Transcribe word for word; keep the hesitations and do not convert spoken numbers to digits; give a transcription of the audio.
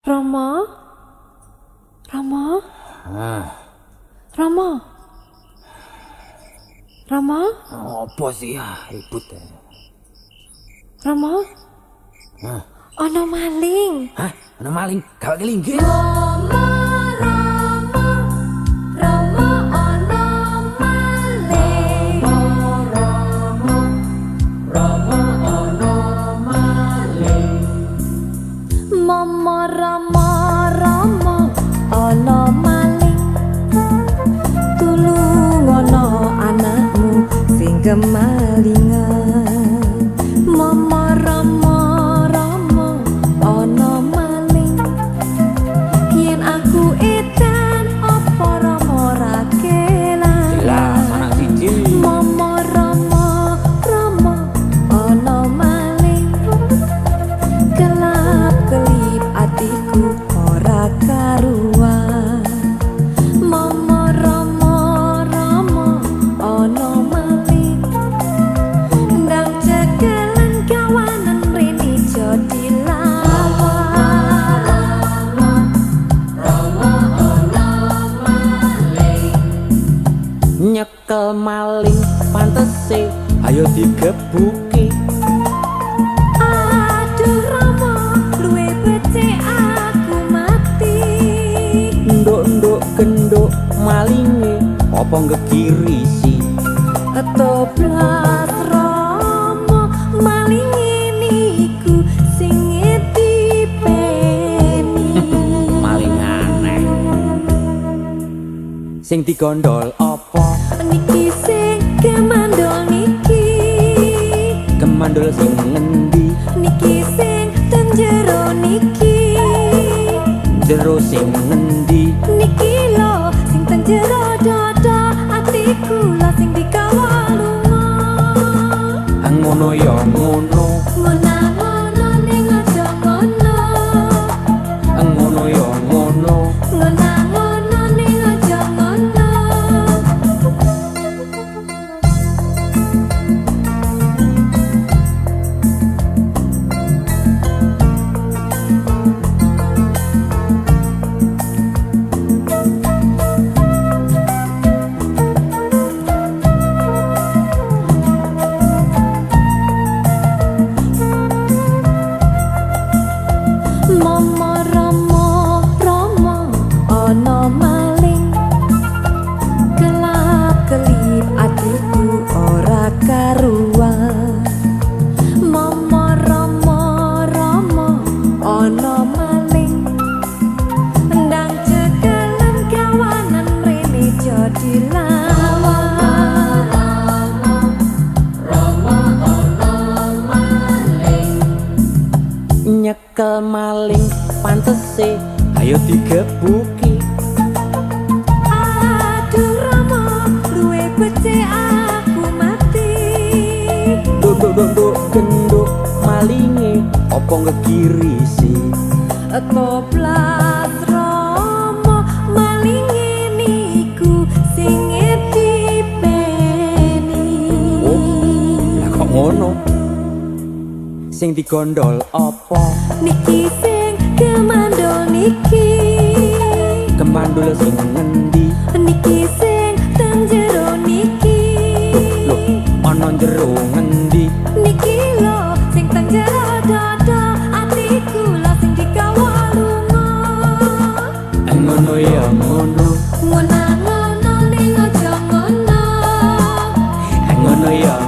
Rama? Rama? Ah. Rama? Rama? Apa sih ya, ribut ya. Rama? Hah? Ono maling. Hah? Ono maling? Gawe kelinggih. Rama, Rama, Rama ono maling. Rama, Rama ono maling. Mama Rama, Rama ono maling. Tulung ono anakmu sing kemalingan. Mama Rama, Rama ono maling. Yen aku edan apa Rama ra kelan. Jelas anak siji. Mama Rama, Rama ono maling. Kelap kelip atiku ora karuan. Mama Rama, Rama ono maling. Ndang cekelan kawanan rene jo dilawan. Rama ono maling. Nyekel maling pantese ayo digebuki. Aduh Rama, luwe becik aku mati. Nduk-nduk genduk malinge apa ngegirisi. Ketoplas Rama, maling niku sing dipeni. Maling aneh. Sing digondol apa? Niki sing kemandol niki. Kemandol sing ngendi? Niki sing ten jero niki. Jero sing ngendi? Niki lo sing ten jero dada atiku lo sing dikawalunga. Ngono ya ngono. Ngona ngono ning aja ngono. Ngono ya ngono. Ngona ngono ning aja ngono. Mama Rama, Rama ono maling. Kelap kelip atiku ora karuan. Mama Rama, Rama ono maling. Ndang cekelan kawanan rene jo dilawan. Rama ono maling. Nyekel maling pantese ayo digebuki. Aduh Rama, luwe becik aku mati. Nduk-nduk genduk malinge apa ngegirisi. Ketoplas Rama, maling niku sing dipeni. Oh, lah kok ngono? Sing digondol apa? Niki sing kemandol niki. Kemandol sing ngendi? Niki sing ten jero niki. Loh, ana jero ngendi? Niki lo sing ten jero dada atiku lo sing dikawalunga. Ngono ya ngono. Ngona ngono ning aja ngono. Ngono ya